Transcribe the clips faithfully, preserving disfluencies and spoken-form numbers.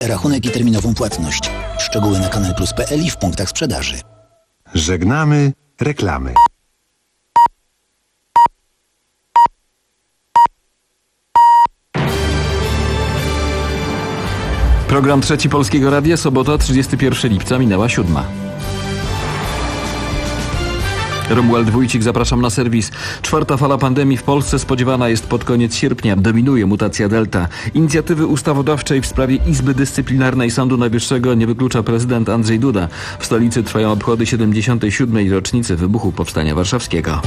Rachunek i terminową płatność. Szczegóły na kanal plus kropka p l i w punktach sprzedaży. Żegnamy reklamy. Program Trzeci Polskiego Radia, sobota, trzydziestego pierwszego lipca, minęła siódma. Romuald Wójcik, zapraszam na serwis. Czwarta fala pandemii w Polsce spodziewana jest pod koniec sierpnia. Dominuje mutacja Delta. Inicjatywy ustawodawczej w sprawie Izby Dyscyplinarnej Sądu Najwyższego nie wyklucza prezydent Andrzej Duda. W stolicy trwają obchody siedemdziesiątej siódmej rocznicy wybuchu Powstania Warszawskiego.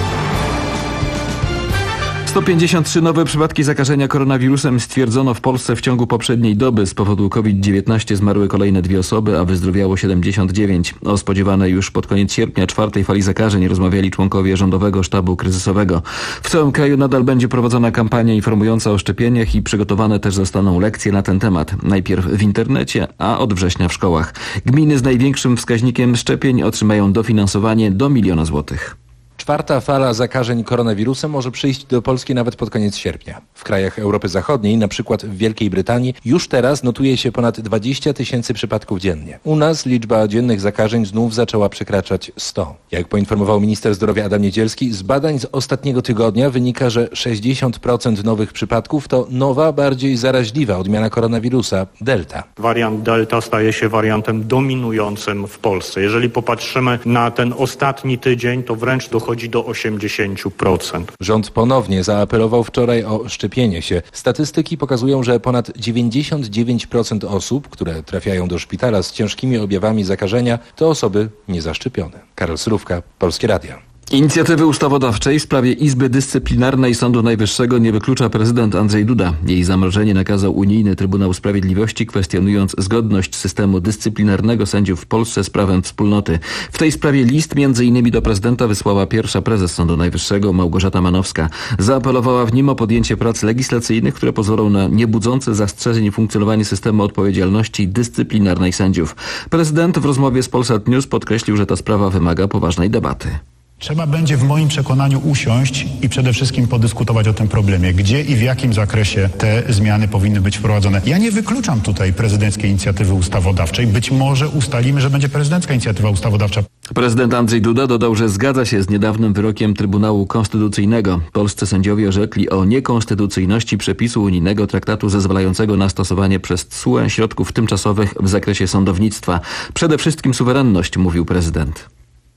sto pięćdziesiąt trzy nowe przypadki zakażenia koronawirusem stwierdzono w Polsce w ciągu poprzedniej doby. Z powodu COVID dziewiętnaście zmarły kolejne dwie osoby, a wyzdrowiało siedemdziesiąt dziewięć. O spodziewanej już pod koniec sierpnia czwartej fali zakażeń rozmawiali członkowie Rządowego Sztabu Kryzysowego. W całym kraju nadal będzie prowadzona kampania informująca o szczepieniach i przygotowane też zostaną lekcje na ten temat. Najpierw w internecie, a od września w szkołach. Gminy z największym wskaźnikiem szczepień otrzymają dofinansowanie do miliona złotych. Czwarta fala zakażeń koronawirusem może przyjść do Polski nawet pod koniec sierpnia. W krajach Europy Zachodniej, na przykład w Wielkiej Brytanii, już teraz notuje się ponad dwadzieścia tysięcy przypadków dziennie. U nas liczba dziennych zakażeń znów zaczęła przekraczać sto. Jak poinformował minister zdrowia Adam Niedzielski, z badań z ostatniego tygodnia wynika, że sześćdziesiąt procent nowych przypadków to nowa, bardziej zaraźliwa odmiana koronawirusa, Delta. Wariant Delta staje się wariantem dominującym w Polsce. Jeżeli popatrzymy na ten ostatni tydzień, to wręcz dochodzi do osiemdziesiąt procent. Rząd ponownie zaapelował wczoraj o szczepienie się. Statystyki pokazują, że ponad dziewięćdziesiąt dziewięć procent osób, które trafiają do szpitala z ciężkimi objawami zakażenia, to osoby niezaszczepione. Karol Surówka, Polskie Radio. Inicjatywy ustawodawczej w sprawie Izby Dyscyplinarnej Sądu Najwyższego nie wyklucza prezydent Andrzej Duda. Jej zamrożenie nakazał Unijny Trybunał Sprawiedliwości, kwestionując zgodność systemu dyscyplinarnego sędziów w Polsce z prawem wspólnoty. W tej sprawie list między innymi do prezydenta wysłała pierwsza prezes Sądu Najwyższego Małgorzata Manowska. Zaapelowała w nim o podjęcie prac legislacyjnych, które pozwolą na niebudzące zastrzeżeń funkcjonowanie systemu odpowiedzialności dyscyplinarnej sędziów. Prezydent w rozmowie z Polsat News podkreślił, że ta sprawa wymaga poważnej debaty. Trzeba będzie w moim przekonaniu usiąść i przede wszystkim podyskutować o tym problemie, gdzie i w jakim zakresie te zmiany powinny być wprowadzone. Ja nie wykluczam tutaj prezydenckiej inicjatywy ustawodawczej. Być może ustalimy, że będzie prezydencka inicjatywa ustawodawcza. Prezydent Andrzej Duda dodał, że zgadza się z niedawnym wyrokiem Trybunału Konstytucyjnego. Polscy sędziowie orzekli o niekonstytucyjności przepisu unijnego traktatu zezwalającego na stosowanie przez T S U E środków tymczasowych w zakresie sądownictwa. Przede wszystkim suwerenność, mówił prezydent.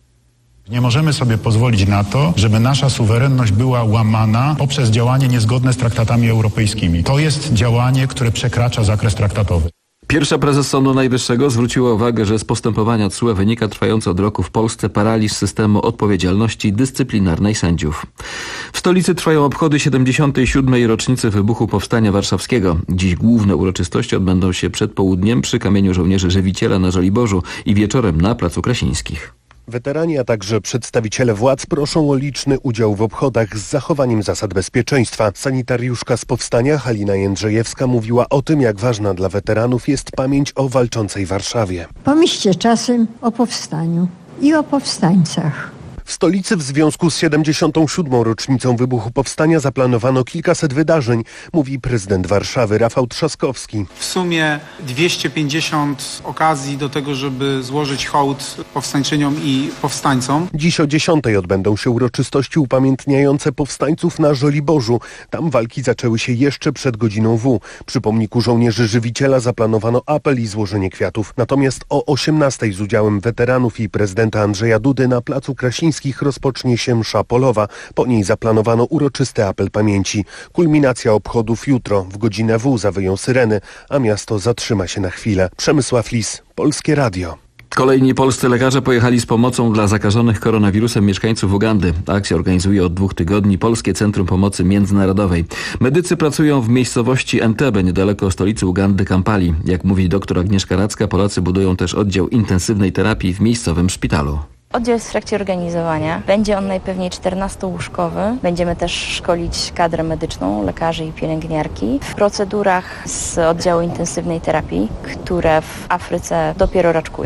Nie możemy sobie pozwolić na to, żeby nasza suwerenność była łamana poprzez działanie niezgodne z traktatami europejskimi. To jest działanie, które przekracza zakres traktatowy. Pierwsza prezes Sądu Najwyższego zwróciła uwagę, że z postępowania T S U E wynika trwający od roku w Polsce paraliż systemu odpowiedzialności dyscyplinarnej sędziów. W stolicy trwają obchody siedemdziesiątej siódmej rocznicy wybuchu Powstania Warszawskiego. Dziś główne uroczystości odbędą się przed południem przy Kamieniu Żołnierzy Żywiciela na Żoliborzu i wieczorem na Placu Krasińskich. Weterani, a także przedstawiciele władz proszą o liczny udział w obchodach z zachowaniem zasad bezpieczeństwa. Sanitariuszka z Powstania Halina Jędrzejewska mówiła o tym, jak ważna dla weteranów jest pamięć o walczącej Warszawie. Pomyślcie czasem o powstaniu i o powstańcach. W stolicy w związku z siedemdziesiątą siódmą rocznicą wybuchu Powstania zaplanowano kilkaset wydarzeń, mówi prezydent Warszawy Rafał Trzaskowski. W sumie dwieście pięćdziesiąt okazji do tego, żeby złożyć hołd powstańczyniom i powstańcom. Dziś o dziesiątej odbędą się uroczystości upamiętniające powstańców na Żoliborzu. Tam walki zaczęły się jeszcze przed godziną W. Przy pomniku żołnierzy Żywiciela zaplanowano apel i złożenie kwiatów. Natomiast o osiemnastej z udziałem weteranów i prezydenta Andrzeja Dudy na Placu Krasińskich rozpocznie się msza polowa. Po niej zaplanowano uroczysty apel pamięci. Kulminacja obchodów jutro. W godzinę W zawyją syreny, a miasto zatrzyma się na chwilę. Przemysław Lis, Polskie Radio. Kolejni polscy lekarze pojechali z pomocą dla zakażonych koronawirusem mieszkańców Ugandy. Akcja organizuje od dwóch tygodni Polskie Centrum Pomocy Międzynarodowej. Medycy pracują w miejscowości Entebbe, niedaleko stolicy Ugandy, Kampali. Jak mówi dr Agnieszka Radzka, Polacy budują też oddział intensywnej terapii w miejscowym szpitalu. Oddział jest w trakcie organizowania. Będzie on najpewniej czternastołóżkowy. Będziemy też szkolić kadrę medyczną, lekarzy i pielęgniarki w procedurach z oddziału intensywnej terapii, które w Afryce dopiero raczkują.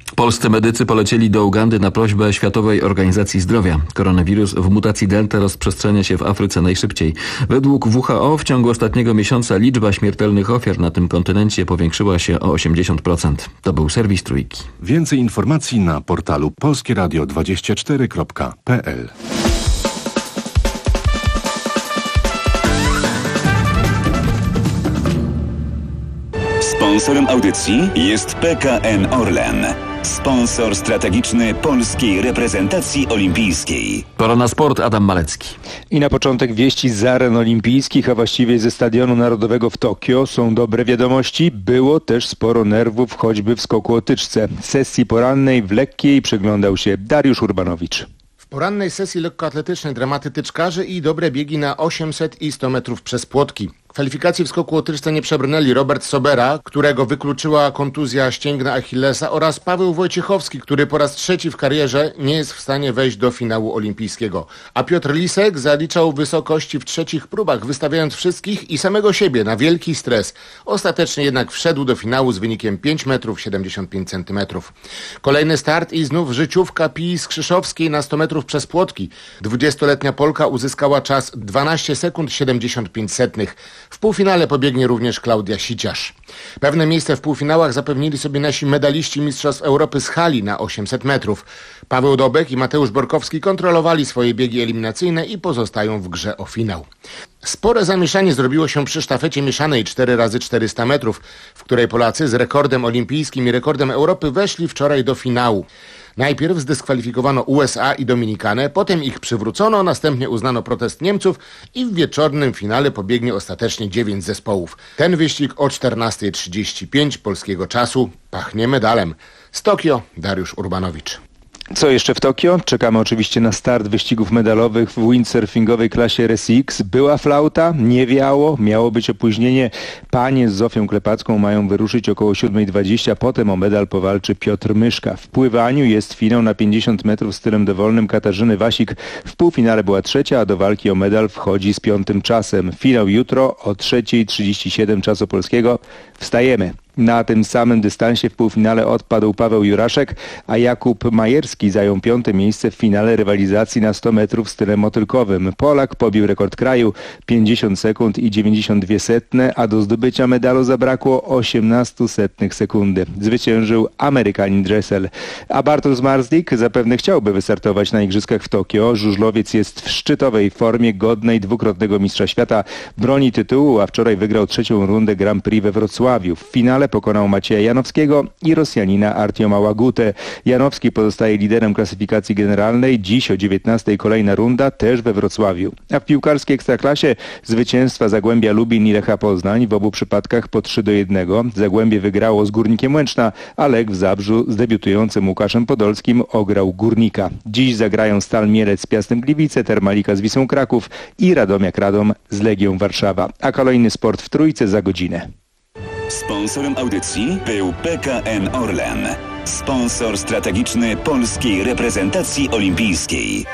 Polscy medycy polecieli do Ugandy na prośbę Światowej Organizacji Zdrowia. Koronawirus w mutacji Delta rozprzestrzenia się w Afryce najszybciej. Według W H O w ciągu ostatniego miesiąca liczba śmiertelnych ofiar na tym kontynencie powiększyła się o osiemdziesiąt procent. To był serwis Trójki. Więcej informacji na portalu polskie radio dwadzieścia cztery kropka p l. Sponsorem audycji jest P K N Orlen, sponsor strategiczny polskiej reprezentacji olimpijskiej. Pora na sport, Adam Malecki. I na początek wieści z aren olimpijskich, a właściwie ze Stadionu Narodowego w Tokio. Są dobre wiadomości. Było też sporo nerwów, choćby w skoku o tyczce. Sesji porannej w lekkiej przyglądał się Dariusz Urbanowicz. W porannej sesji lekkoatletycznej dramaty tyczkarzy i dobre biegi na osiemset i sto metrów przez płotki. Kwalifikacji w skoku o tyczce nie przebrnęli Robert Sobera, którego wykluczyła kontuzja ścięgna Achillesa, oraz Paweł Wojciechowski, który po raz trzeci w karierze nie jest w stanie wejść do finału olimpijskiego. A Piotr Lisek zaliczał wysokości w trzecich próbach, wystawiając wszystkich i samego siebie na wielki stres. Ostatecznie jednak wszedł do finału z wynikiem pięć metrów siedemdziesiąt pięć centymetrów. Kolejny start i znów życiówka Pii Skrzyszowskiej na sto metrów przez płotki. dwudziestoletnia Polka uzyskała czas dwanaście sekund siedemdziesiąt pięć setnych. W półfinale pobiegnie również Klaudia Siciarz. Pewne miejsce w półfinałach zapewnili sobie nasi medaliści Mistrzostw Europy z hali na osiemset metrów. Paweł Dobek i Mateusz Borkowski kontrolowali swoje biegi eliminacyjne i pozostają w grze o finał. Spore zamieszanie zrobiło się przy sztafecie mieszanej cztery razy czterysta metrów, w której Polacy z rekordem olimpijskim i rekordem Europy weszli wczoraj do finału. Najpierw zdyskwalifikowano U S A i Dominikanę, potem ich przywrócono, następnie uznano protest Niemców i w wieczornym finale pobiegnie ostatecznie dziewięć zespołów. Ten wyścig o czternasta trzydzieści pięć polskiego czasu pachnie medalem. Z Tokio Dariusz Urbanowicz. Co jeszcze w Tokio? Czekamy oczywiście na start wyścigów medalowych w windsurfingowej klasie R S X. Była flauta, nie wiało, miało być opóźnienie. Panie z Zofią Klepacką mają wyruszyć około siódma dwadzieścia, potem o medal powalczy Piotr Myszka. W pływaniu jest finał na pięćdziesiąt metrów stylem dowolnym Katarzyny Wasik. W półfinale była trzecia, a do walki o medal wchodzi z piątym czasem. Finał jutro o trzecia trzydzieści siedem czasu polskiego. Wstajemy. Na tym samym dystansie w półfinale odpadł Paweł Juraszek, a Jakub Majerski zajął piąte miejsce w finale rywalizacji na sto metrów stylem motylkowym. Polak pobił rekord kraju pięćdziesiąt sekund i dziewięćdziesiąt dwie setne, a do zdobycia medalu zabrakło osiemnaście setnych sekundy. Zwyciężył Amerykanin Dressel. A Bartosz Marsdik zapewne chciałby wystartować na Igrzyskach w Tokio. Żużlowiec jest w szczytowej formie, godnej dwukrotnego mistrza świata. Broni tytułu, a wczoraj wygrał trzecią rundę Grand Prix we Wrocławiu. W finale pokonał Macieja Janowskiego i Rosjanina Artioma Łagutę. Janowski pozostaje liderem klasyfikacji generalnej. Dziś o dziewiętnastej kolejna runda, też we Wrocławiu. A w piłkarskiej ekstraklasie zwycięstwa Zagłębia Lubin i Lecha Poznań, w obu przypadkach po trzy do jednego. Zagłębie wygrało z Górnikiem Łęczna, a Lech w Zabrzu z debiutującym Łukaszem Podolskim ograł Górnika. Dziś zagrają Stal Mielec z Piastem Gliwice, Termalika z Wisłą Kraków i Radomiak Radom z Legią Warszawa. A kolejny sport w Trójce za godzinę. Sponsorem audycji był P K N Orlen, sponsor strategiczny polskiej reprezentacji olimpijskiej.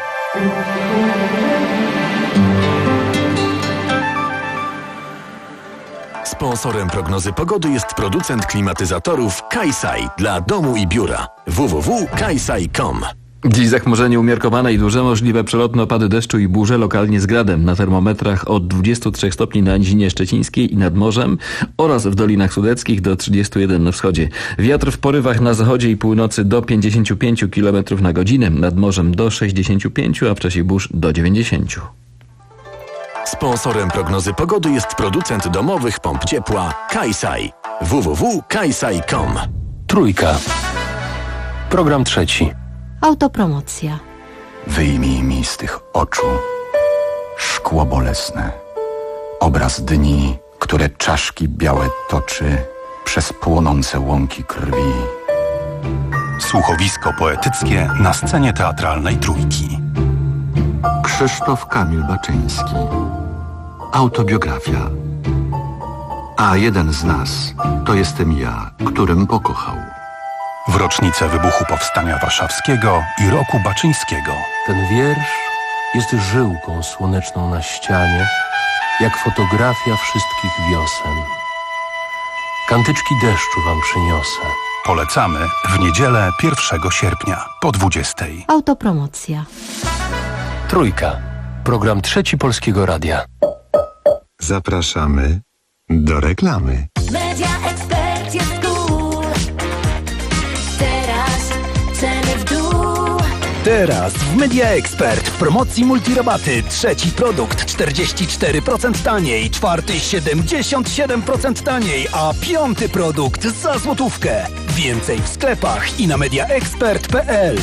Sponsorem prognozy pogody jest producent klimatyzatorów Kaisai dla domu i biura. w w w kropka kaisai kropka com. Dziś zachmurzenie umiarkowane i duże, możliwe przelotne opady deszczu i burze, lokalnie z gradem. Na termometrach od dwudziestu trzech stopni na Nizinie Szczecińskiej i nad morzem oraz w Dolinach Sudeckich do trzydziestu jeden na wschodzie. Wiatr w porywach na zachodzie i północy do pięćdziesięciu pięciu kilometrów na godzinę, nad morzem do sześćdziesięciu pięciu, a w czasie burz do dziewięćdziesięciu. Sponsorem prognozy pogody jest producent domowych pomp ciepła Kaisai. w w w kropka kaisai kropka com. Trójka. Program trzeci. Autopromocja. Wyjmij mi z tych oczu szkło bolesne. Obraz dni, które czaszki białe toczy przez płonące łąki krwi. Słuchowisko poetyckie na scenie teatralnej Trójki. Krzysztof Kamil Baczyński. Autobiografia. A jeden z nas to jestem ja, którym pokochał. W rocznicę wybuchu Powstania Warszawskiego i roku Baczyńskiego. Ten wiersz jest żyłką słoneczną na ścianie, jak fotografia wszystkich wiosen. Kantyczki deszczu wam przyniosę. Polecamy w niedzielę pierwszego sierpnia po dwudziestej. Autopromocja. Trójka. Program Trzeci Polskiego Radia. Zapraszamy do reklamy. Media Expert jest cool. Teraz ceny w dół. Teraz w Media Expert w promocji multirabaty. Trzeci produkt czterdzieści cztery procent taniej, czwarty siedemdziesiąt siedem procent taniej, a piąty produkt za złotówkę. Więcej w sklepach i na mediaexpert kropka p l.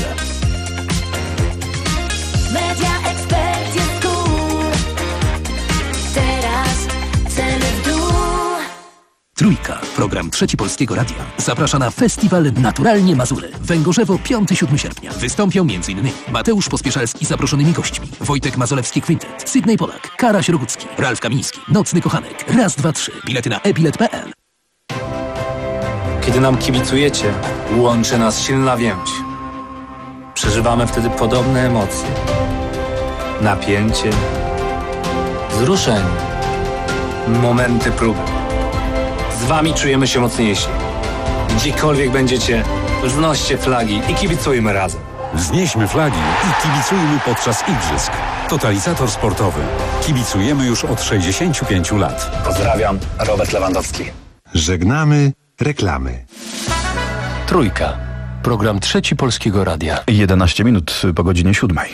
Media Expert jest cool. Teraz ceny w dół. Trójka. Program Trzeci Polskiego Radia zaprasza na festiwal Naturalnie Mazury. Węgorzewo piątego do siódmego sierpnia. Wystąpią m.in. Mateusz Pospieszalski z zaproszonymi gośćmi, Wojtek Mazolewski Quintet, Sydney Polak, Karaś Rogucki, Ralf Kamiński, Nocny Kochanek, Raz, dwa, trzy. Bilety na e bilet kropka p l. Kiedy nam kibicujecie, łączy nas silna więź. Przeżywamy wtedy podobne emocje. Napięcie, wzruszenie, momenty próby. Z wami czujemy się mocniejsi. Gdziekolwiek będziecie, wznoście flagi i kibicujmy razem. Wznieśmy flagi i kibicujmy podczas igrzysk. Totalizator sportowy. Kibicujemy już od sześćdziesięciu pięciu lat. Pozdrawiam, Robert Lewandowski. Żegnamy reklamy. Trójka. Program Trzeci Polskiego Radia. jedenaście minut po godzinie siódmej.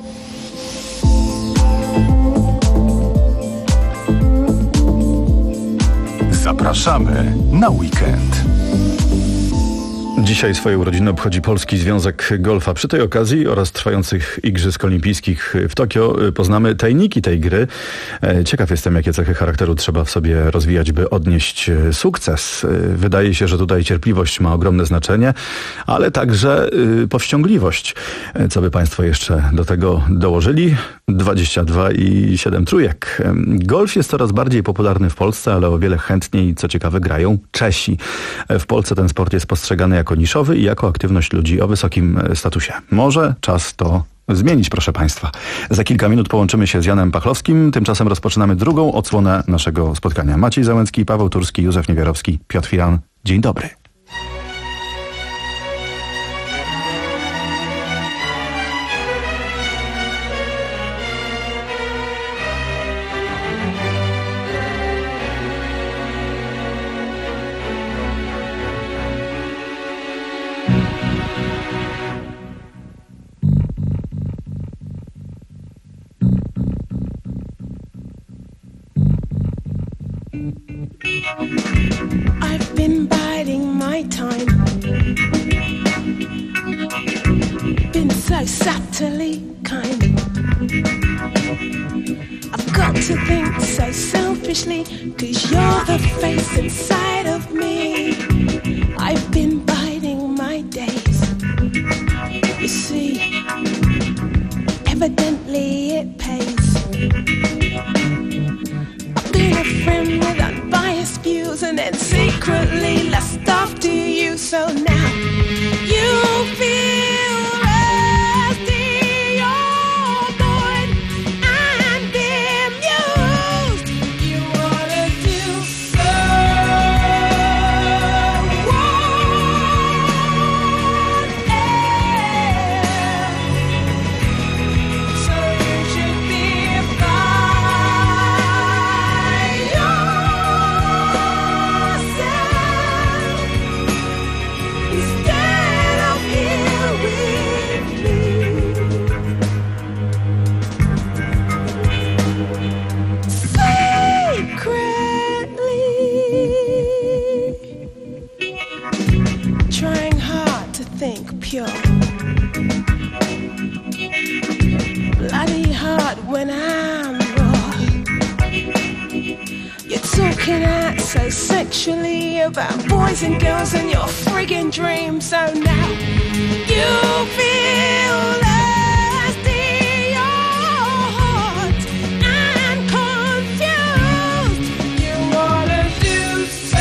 Zapraszamy na weekend. Dzisiaj swoje urodziny obchodzi Polski Związek Golfa. Przy tej okazji oraz trwających Igrzysk Olimpijskich w Tokio poznamy tajniki tej gry. Ciekaw jestem, jakie cechy charakteru trzeba w sobie rozwijać, by odnieść sukces. Wydaje się, że tutaj cierpliwość ma ogromne znaczenie, ale także powściągliwość. Co by Państwo jeszcze do tego dołożyli? dwadzieścia dwa i siedem trójek. Golf jest coraz bardziej popularny w Polsce, ale o wiele chętniej, co ciekawe, grają Czesi. W Polsce ten sport jest postrzegany jako niszowy i jako aktywność ludzi o wysokim statusie. Może czas to zmienić, proszę Państwa. Za kilka minut połączymy się z Janem Pachlowskim. Tymczasem rozpoczynamy drugą odsłonę naszego spotkania. Maciej Załęcki, Paweł Turski, Józef Niewiarowski, Piotr Firan. Dzień dobry. I've been biding my time, been so subtly kind. I've got to think so selfishly, 'cause you're the face inside of me. I've been biding my days, you see, evidently it pays. I've been a friend with unbiased views and then secretly lust after you, so now you feel rusty, you're bored and bemused. You wanna do so else, so you should be trying hard to think pure, bloody hard when I'm raw. You're talking out so sexually about boys and girls and your friggin' dreams, so now you feel lusty, you're hot and confused. You wanna do so.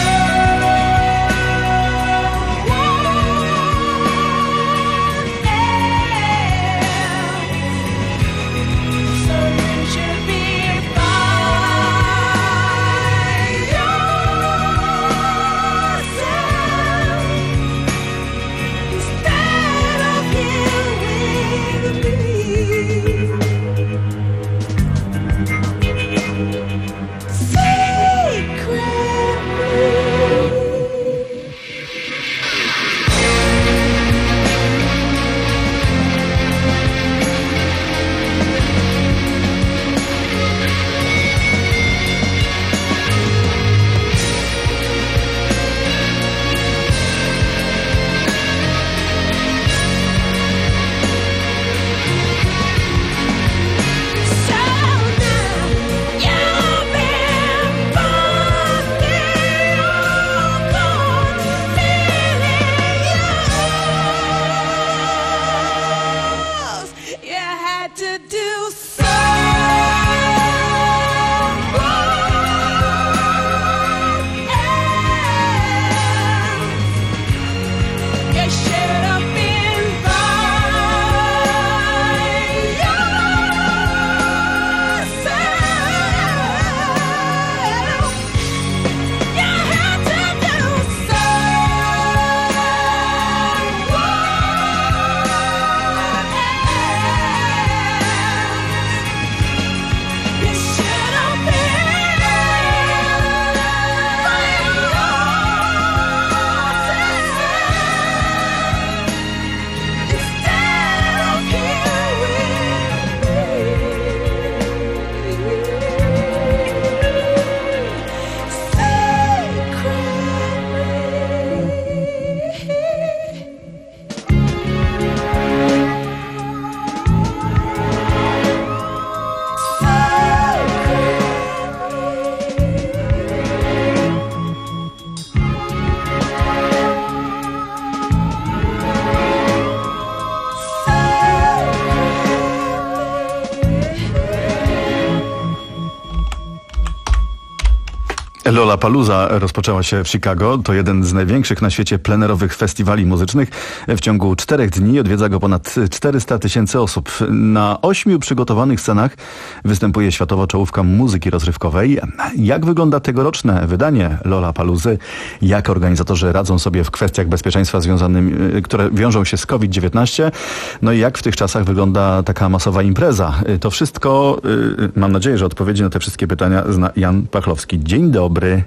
Lollapalooza rozpoczęła się w Chicago. To jeden z największych na świecie plenerowych festiwali muzycznych. W ciągu czterech dni odwiedza go ponad czterysta tysięcy osób. Na ośmiu przygotowanych scenach występuje światowa czołówka muzyki rozrywkowej. Jak wygląda tegoroczne wydanie Lollapaloozy? Jak organizatorzy radzą sobie w kwestiach bezpieczeństwa związanym, które wiążą się z kowid dziewiętnaście? No i jak w tych czasach wygląda taka masowa impreza? To wszystko, mam nadzieję, że odpowiedzi na te wszystkie pytania zna Jan Pachlowski. Dzień dobry.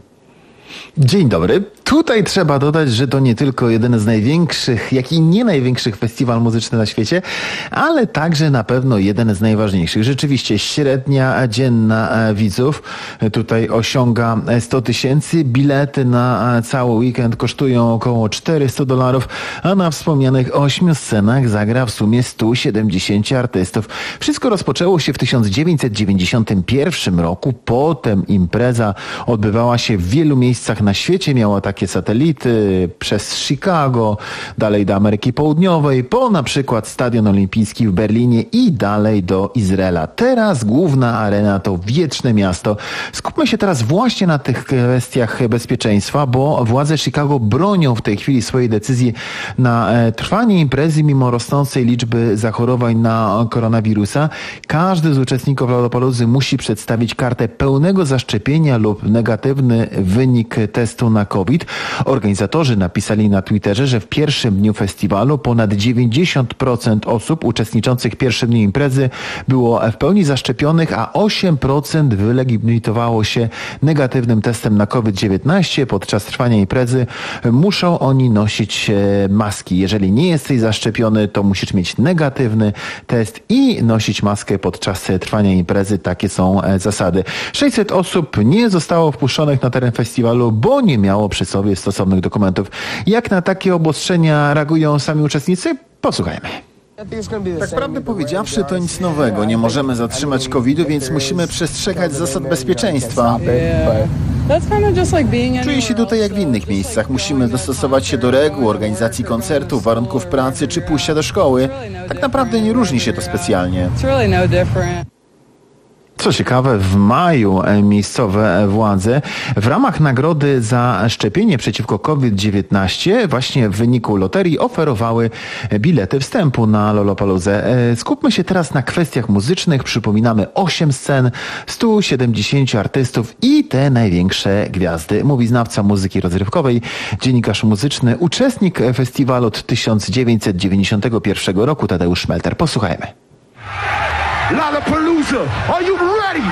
Dzień dobry. Tutaj trzeba dodać, że to nie tylko jeden z największych, jak i nie największych festiwal muzyczny na świecie, ale także na pewno jeden z najważniejszych. Rzeczywiście średnia dzienna widzów tutaj osiąga sto tysięcy. Bilety na cały weekend kosztują około czterysta dolarów, a na wspomnianych ośmiu scenach zagra w sumie stu siedemdziesięciu artystów. Wszystko rozpoczęło się w tysiąc dziewięćset dziewięćdziesiątym pierwszym roku. Potem impreza odbywała się w wielu miejscach na świecie. Miała takie satelity przez Chicago, dalej do Ameryki Południowej, po na przykład Stadion Olimpijski w Berlinie i dalej do Izraela. Teraz główna arena to wieczne miasto. Skupmy się teraz właśnie na tych kwestiach bezpieczeństwa, bo władze Chicago bronią w tej chwili swojej decyzji na trwanie imprezy mimo rosnącej liczby zachorowań na koronawirusa. Każdy z uczestników Lollapaloozy musi przedstawić kartę pełnego zaszczepienia lub negatywny wynik testu na COVID. Organizatorzy napisali na Twitterze, że w pierwszym dniu festiwalu ponad dziewięćdziesiąt procent osób uczestniczących w pierwszym dniu imprezy było w pełni zaszczepionych, a osiem procent wylegitymowało się negatywnym testem na kowid dziewiętnaście. Podczas trwania imprezy muszą oni nosić maski. Jeżeli nie jesteś zaszczepiony, to musisz mieć negatywny test i nosić maskę podczas trwania imprezy. Takie są zasady. sześćset osób nie zostało wpuszczonych na teren festiwalu, bo nie miało przy sobie stosownych dokumentów. Jak na takie obostrzenia reagują sami uczestnicy? Posłuchajmy. Tak prawdę powiedziawszy, to nic nowego. Nie możemy zatrzymać kowida, więc musimy przestrzegać zasad bezpieczeństwa. Czuję się tutaj jak w innych miejscach. Musimy dostosować się do reguł, organizacji koncertów, warunków pracy czy pójścia do szkoły. Tak naprawdę nie różni się to specjalnie. Co ciekawe, w maju miejscowe władze w ramach nagrody za szczepienie przeciwko kowid dziewiętnaście właśnie w wyniku loterii oferowały bilety wstępu na Lollapaloozę. Skupmy się teraz na kwestiach muzycznych. Przypominamy osiem scen, stu siedemdziesięciu artystów i te największe gwiazdy. Mówi znawca muzyki rozrywkowej, dziennikarz muzyczny, uczestnik festiwalu od tysiąc dziewięćset dziewięćdziesiątego pierwszego roku Tadeusz Szmelter. Posłuchajmy. Lollapalooza, are you ready?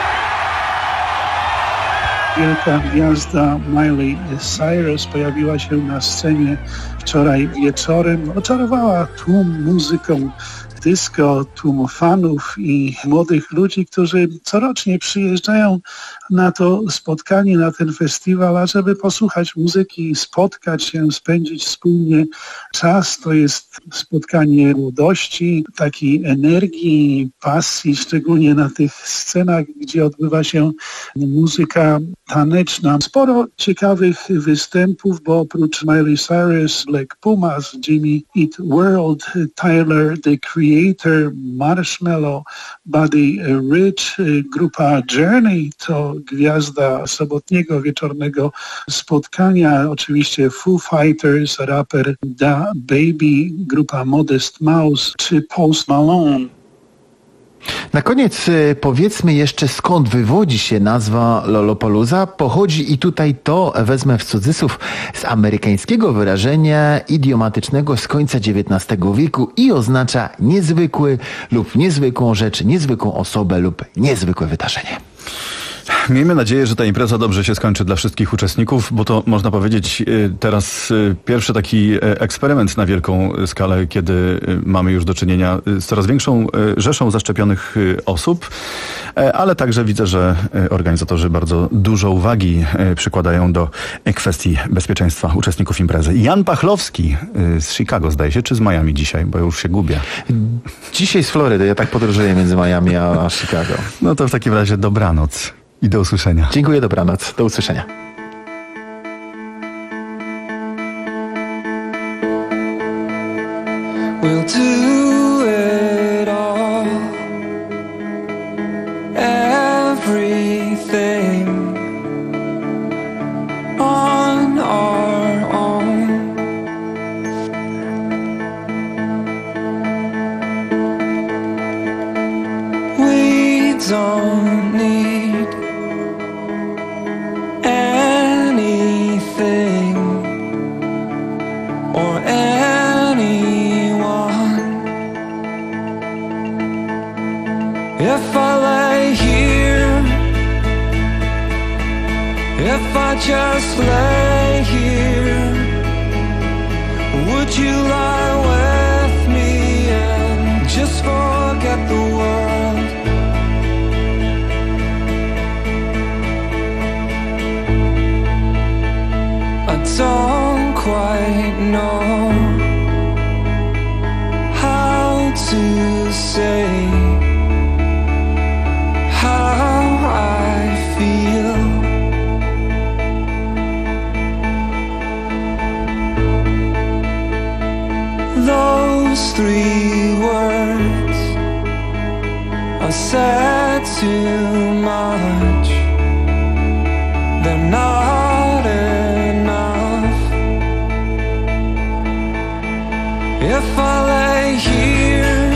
Wielka gwiazda Miley Cyrus pojawiła się na scenie wczoraj wieczorem. Oczarowała tłum muzyką disco, tłum fanów i młodych ludzi, którzy corocznie przyjeżdżają na to spotkanie, na ten festiwal, ażeby posłuchać muzyki, spotkać się, spędzić wspólnie czas. To jest spotkanie młodości, takiej energii, pasji, szczególnie na tych scenach, gdzie odbywa się muzyka taneczna. Sporo ciekawych występów, bo oprócz Miley Cyrus, Black Pumas, Jimmy Eat World, Tyler, The Creator, Marshmello, Buddy Rich, grupa Journey to gwiazda sobotniego wieczornego spotkania. Oczywiście Foo Fighters, raper Da Baby, grupa Modest Mouse czy Post Malone. Na koniec powiedzmy jeszcze, skąd wywodzi się nazwa Lollapalooza. Pochodzi, i tutaj to wezmę w cudzysłów, z amerykańskiego wyrażenia idiomatycznego z końca dziewiętnastego wieku i oznacza niezwykły lub niezwykłą rzecz, niezwykłą osobę lub niezwykłe wydarzenie. Miejmy nadzieję, że ta impreza dobrze się skończy dla wszystkich uczestników, bo to można powiedzieć teraz pierwszy taki eksperyment na wielką skalę, kiedy mamy już do czynienia z coraz większą rzeszą zaszczepionych osób, ale także widzę, że organizatorzy bardzo dużo uwagi przykładają do kwestii bezpieczeństwa uczestników imprezy. Jan Pachlowski z Chicago, zdaje się, czy z Miami dzisiaj, bo już się gubię. Dzisiaj z Florydy, ja tak podróżuję między Miami a Chicago. No to w takim razie dobranoc. I do usłyszenia. Dziękuję, dobranoc. Do usłyszenia. We'll do it all. Everything I just lay here, would you lie with me and just forget the world? I don't quite know how to say how I feel. Those three words are said too much. They're not enough. If I lay here,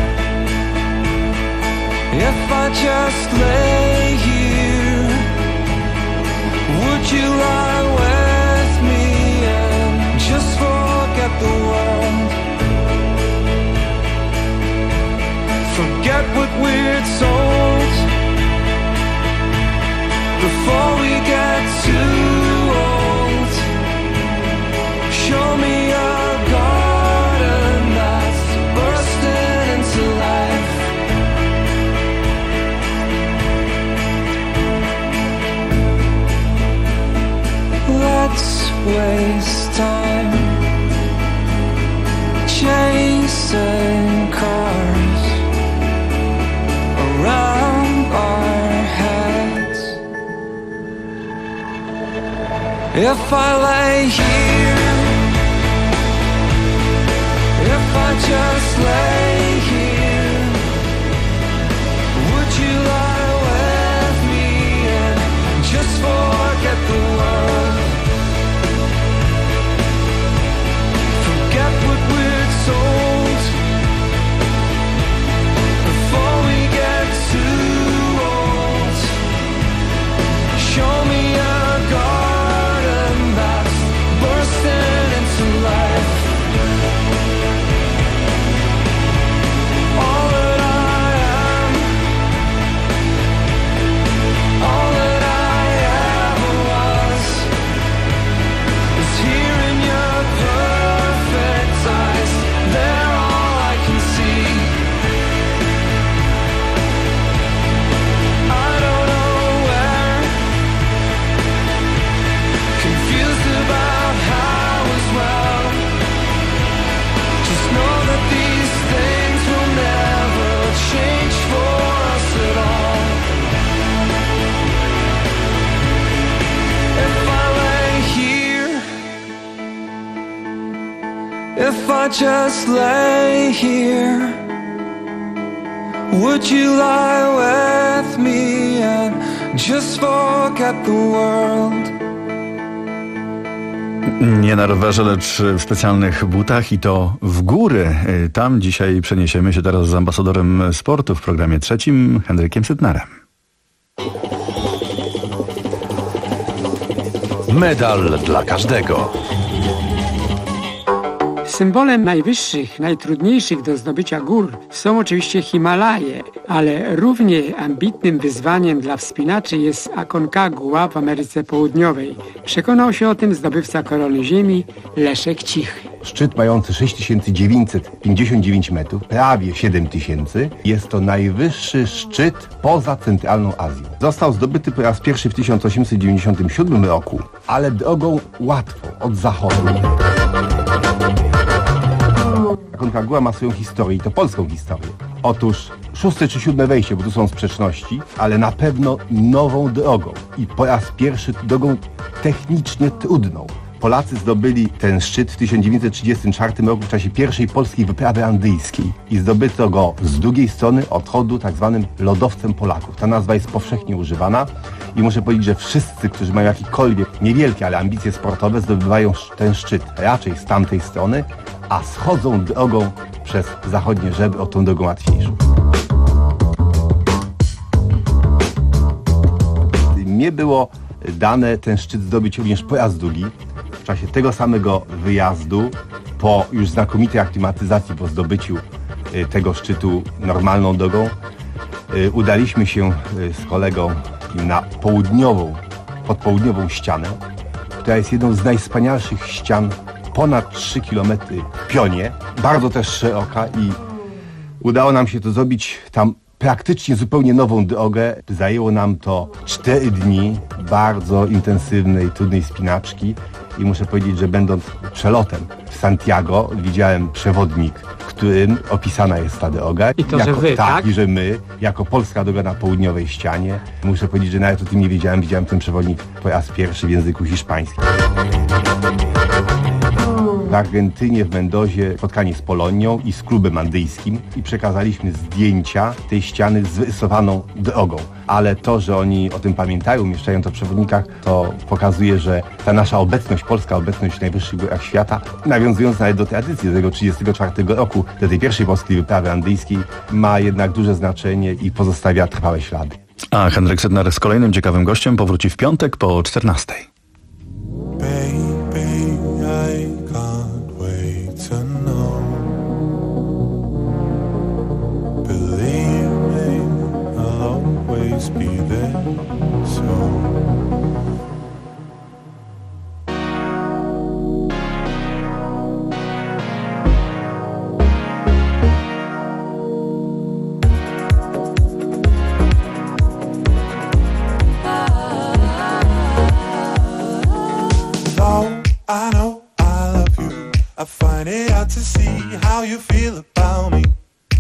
if I just lay here, would you lie with me and just forget the world? Forget what we're told before we get too old. Show me a garden that's bursting into life. Let's waste time chasing cars around our heads. If I lay here, if I just lay here, would you lie with me and just forget the world? Forget what we're told before we get too old. Show me a garden that's bursting into life. All that I am, all that I ever was, is here in your perfect eyes. They're all I can see. I don't know where, confused about how as well. Just know that these things will never change for us at all. If I lay here, if I just lay here, would you lie with me and just forget the world? Nie na rowerze, lecz w specjalnych butach i to w góry. Tam dzisiaj przeniesiemy się teraz z ambasadorem sportu w programie trzecim, Henrykiem Sytnerem. Medal dla każdego. Symbolem najwyższych, najtrudniejszych do zdobycia gór są oczywiście Himalaje, ale równie ambitnym wyzwaniem dla wspinaczy jest Aconcagua w Ameryce Południowej. Przekonał się o tym zdobywca korony ziemi Leszek Cichy. Szczyt mający sześć tysięcy dziewięćset pięćdziesiąt dziewięć metrów, prawie siedem tysięcy, jest to najwyższy szczyt poza centralną Azją. Został zdobyty po raz pierwszy w tysiąc osiemset dziewięćdziesiątym siódmym roku, ale drogą łatwą, od zachodu. Aconcagua ma swoją historię i to polską historię. Otóż szóste czy siódme wejście, bo tu są sprzeczności, ale na pewno nową drogą i po raz pierwszy drogą technicznie trudną. Polacy zdobyli ten szczyt w tysiąc dziewięćset trzydziestym czwartym roku w czasie pierwszej polskiej wyprawy andyjskiej i zdobyto go z drugiej strony odchodu tak zwanym lodowcem Polaków. Ta nazwa jest powszechnie używana i muszę powiedzieć, że wszyscy, którzy mają jakiekolwiek niewielkie, ale ambicje sportowe, zdobywają ten szczyt raczej z tamtej strony, a schodzą drogą przez zachodnie Żebry o tą drogą łatwiejszą. Mnie było dane ten szczyt zdobyć również po raz drugi. W czasie tego samego wyjazdu, po już znakomitej aklimatyzacji, po zdobyciu tego szczytu normalną drogą, udaliśmy się z kolegą na południową pod południową ścianę, która jest jedną z najwspanialszych ścian, ponad trzy kilometry w pionie, bardzo też szeroka i udało nam się to zrobić tam praktycznie zupełnie nową drogę. Zajęło nam to cztery dni bardzo intensywnej, trudnej wspinaczki i muszę powiedzieć, że będąc przelotem w Santiago widziałem przewodnik, w którym opisana jest ta droga. I to, jako, że wy, tak? I że my, jako polska droga na południowej ścianie, muszę powiedzieć, że nawet o tym nie wiedziałem, widziałem ten przewodnik po raz pierwszy w języku hiszpańskim. W Argentynie, w Mendozie spotkanie z Polonią i z klubem andyjskim i przekazaliśmy zdjęcia tej ściany z wyrysowaną drogą. Ale to, że oni o tym pamiętają, umieszczają to w przewodnikach, to pokazuje, że ta nasza obecność, polska obecność w najwyższych górach świata, nawiązując nawet do tradycji do tego trzydziestego czwartego roku, do tej pierwszej polskiej wyprawy andyjskiej, ma jednak duże znaczenie i pozostawia trwałe ślady. A Henryk Sydnar z kolejnym ciekawym gościem powróci w piątek po czternastej. Be there, so though I know I love you, I find it hard to see how you feel about me,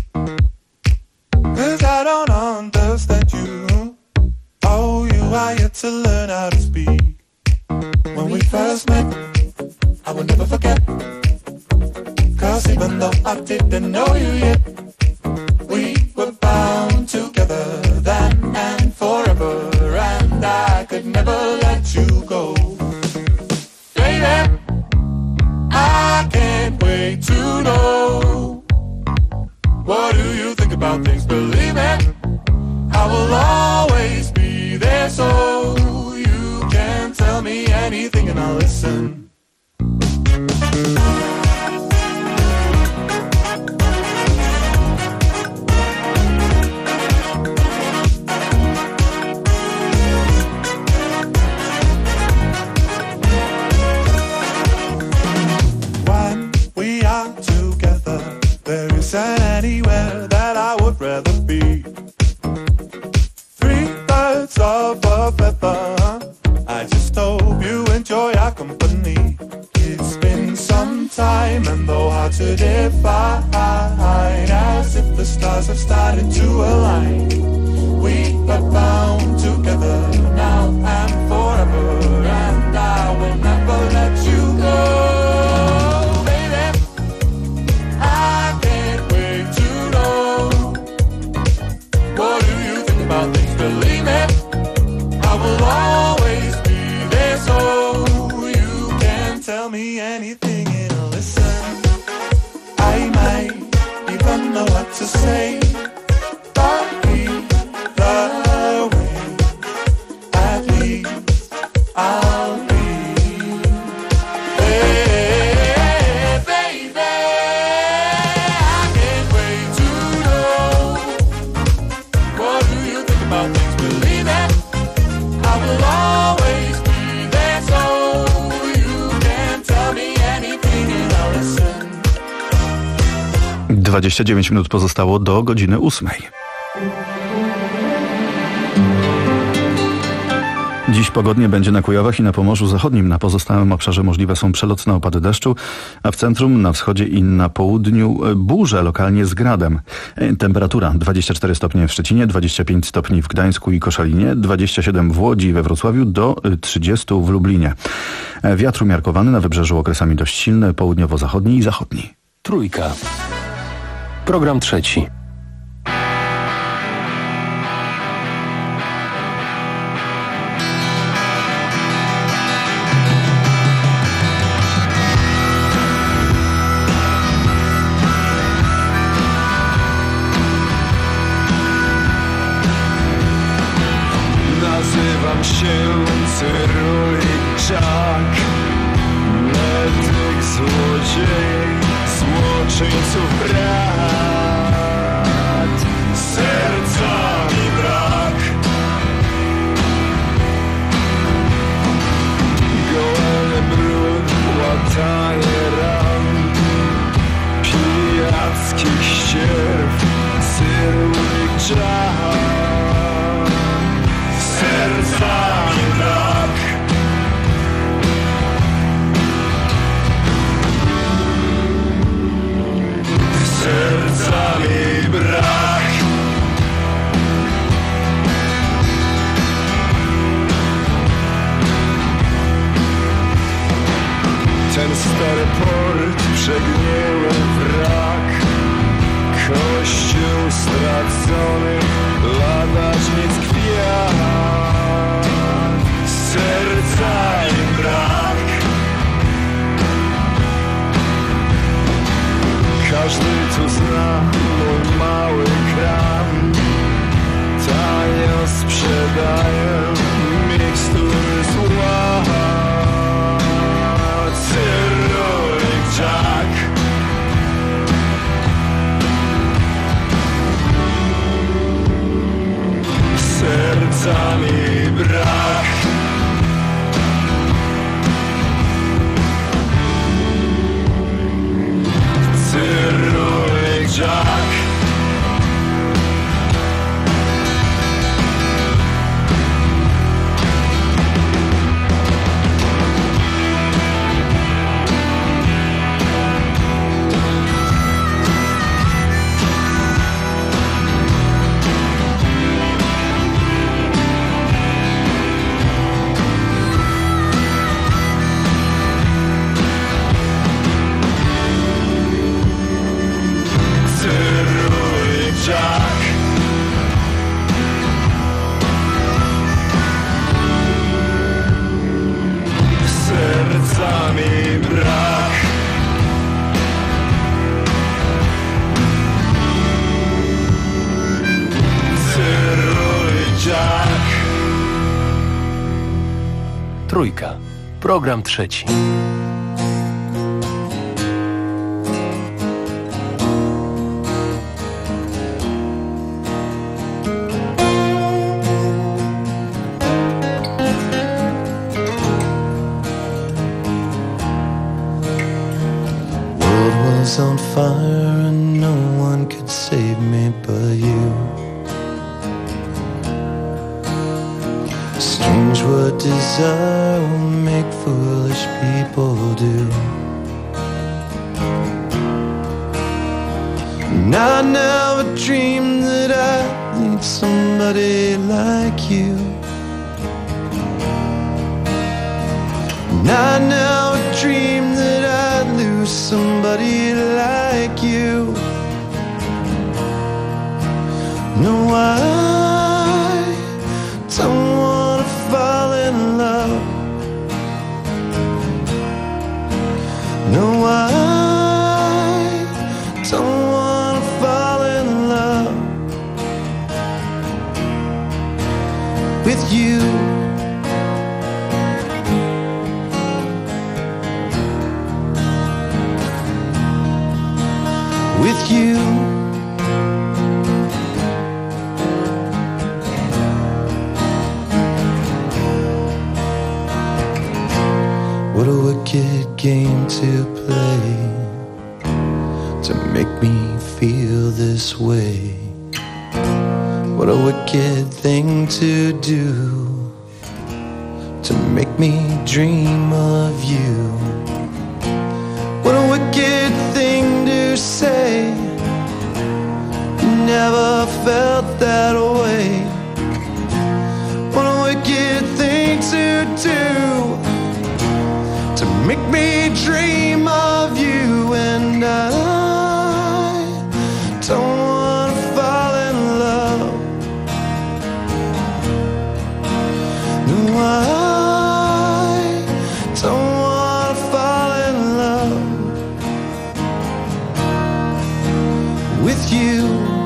'cause I don't understand you. Oh, you are yet to learn how to speak. When we first met, I will never forget, 'cause even though I didn't know you yet, we were bound together then and forever, and I could never let you go. Baby, I can't wait to know, what do you think about things? Believe me, I will always be there, so you can tell me anything and I'll listen. When we are together, there isn't anywhere that I would rather be. Of a feather, I just hope you enjoy our company. It's been some time and though hard to define, as if the stars have started to align, we are bound together now and forever, and I will never let you go. Baby, I can't wait to know, what do you think about things? Believe me, I will always be there, so you can tell me anything and I'll listen. I might even know what to say, but either way, at least I'll be. Hey, baby, I can't wait to know, what do you think about things? Believe it, I will always be there, so you can tell me anything and I'll listen. dwadzieścia dziewięć minut pozostało do godziny ósmej. Dziś pogodnie będzie na Kujawach i na Pomorzu Zachodnim. Na pozostałym obszarze możliwe są przelotne opady deszczu, a w centrum, na wschodzie i na południu burze lokalnie z gradem. Temperatura dwadzieścia cztery stopnie w Szczecinie, dwadzieścia pięć stopni w Gdańsku i Koszalinie, dwadzieścia siedem w Łodzi i we Wrocławiu, do trzydziestu w Lublinie. Wiatr umiarkowany, na wybrzeżu okresami dość silny, południowo-zachodni i zachodni. Trójka. Program trzeci. Nazywam się Cyruliczak, medyk złodziei, złoczyńców brat, serca mi brak. żal. Serca mi brak. Serca mi brak. Ten stary port, przegniły wrak, kościół stracony, ladażnic kwiat. Serca im brak. Każdy tu zna mój mały kran, tanio sprzedaję mikstury zła. Cyrulik Jack. Serca mi brak. Cyrulik Jack. Jack. Serca mi brak. Cyrulik Jack. Trójka. Program trzeci. On fire and no one could save me but you. Strange what desire will make foolish people do. And I never dreamed that I'd need somebody like you. And I never dreamed that I'd lose somebody like you. No, I don't wanna fall in love. No, I don't wanna fall in love with you. With you. What a wicked game to play, to make me feel this way. What a wicked thing to do, to make me dream of you. What a wicked thing to say, never felt that way. What a wicked thing to do, to make me dream of you. And I don't wanna fall in love. No, I don't wanna fall in love with you.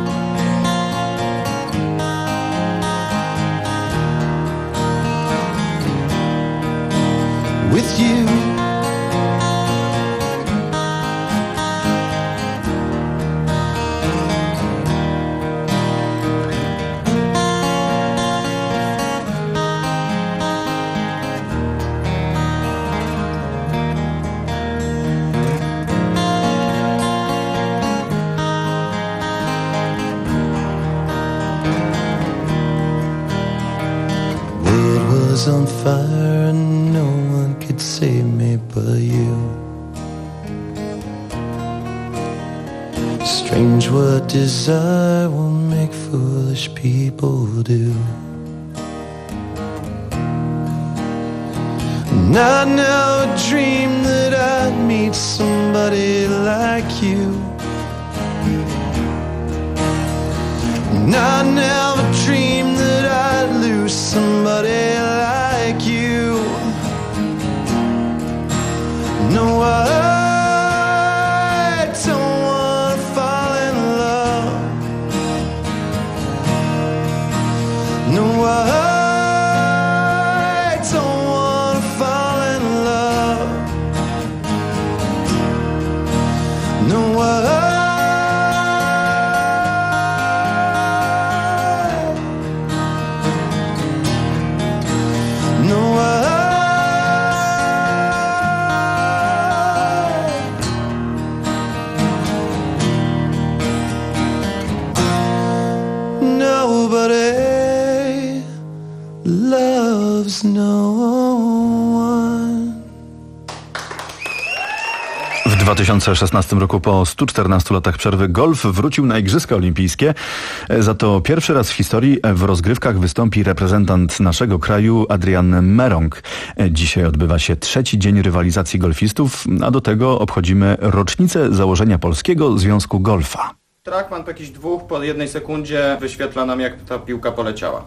With you. fire and no one could save me but you. Strange what desire will make foolish people do. And I now dream that I'd meet somebody like you. And I never dreamed that I'd lose somebody like you. No, I don't wanna fall in love. No, I don't wanna fall in love. No, I W dwa tysiące szesnastym roku po stu czternastu latach przerwy golf wrócił na Igrzyska Olimpijskie. Za to pierwszy raz w historii w rozgrywkach wystąpi reprezentant naszego kraju Adrian Merong. Dzisiaj odbywa się trzeci dzień rywalizacji golfistów, a do tego obchodzimy rocznicę założenia Polskiego Związku Golfa. Trackman po jakichś dwóch, po jednej sekundzie wyświetla nam, jak ta piłka poleciała.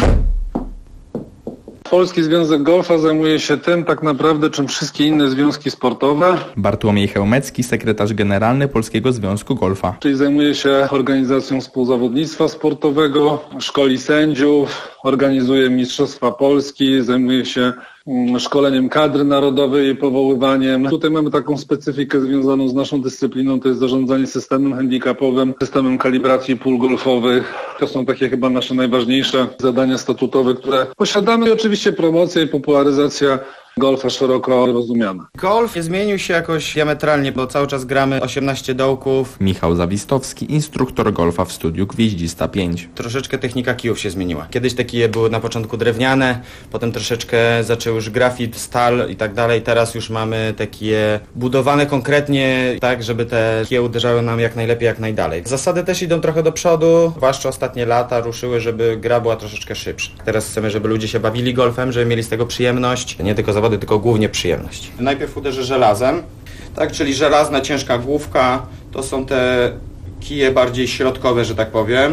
Polski Związek Golfa zajmuje się tym tak naprawdę, czym wszystkie inne związki sportowe. Bartłomiej Chełmecki, sekretarz generalny Polskiego Związku Golfa. Czyli zajmuje się organizacją współzawodnictwa sportowego, szkoli sędziów, organizuje Mistrzostwa Polski, zajmuje się szkoleniem kadry narodowej, jej powoływaniem. Tutaj mamy taką specyfikę związaną z naszą dyscypliną, to jest zarządzanie systemem handicapowym, systemem kalibracji pól golfowych. To są takie chyba nasze najważniejsze zadania statutowe, które posiadamy. I oczywiście promocja i popularyzacja golfa szeroko rozumiana. Golf nie zmienił się jakoś diametralnie, bo cały czas gramy osiemnaście dołków. Michał Zawistowski, instruktor golfa w studiu Gwieździsta pięć. Troszeczkę technika kijów się zmieniła. Kiedyś te kije były na początku drewniane, potem troszeczkę zaczął już grafit, stal i tak dalej. Teraz już mamy te kije budowane konkretnie tak, żeby te kije uderzały nam jak najlepiej, jak najdalej. Zasady też idą trochę do przodu, zwłaszcza ostatnie lata ruszyły, żeby gra była troszeczkę szybsza. Teraz chcemy, żeby ludzie się bawili golfem, żeby mieli z tego przyjemność, nie tylko zawody, tylko głównie przyjemność. Najpierw uderzę żelazem, tak, czyli żelazna, ciężka główka, to są te kije bardziej środkowe, że tak powiem.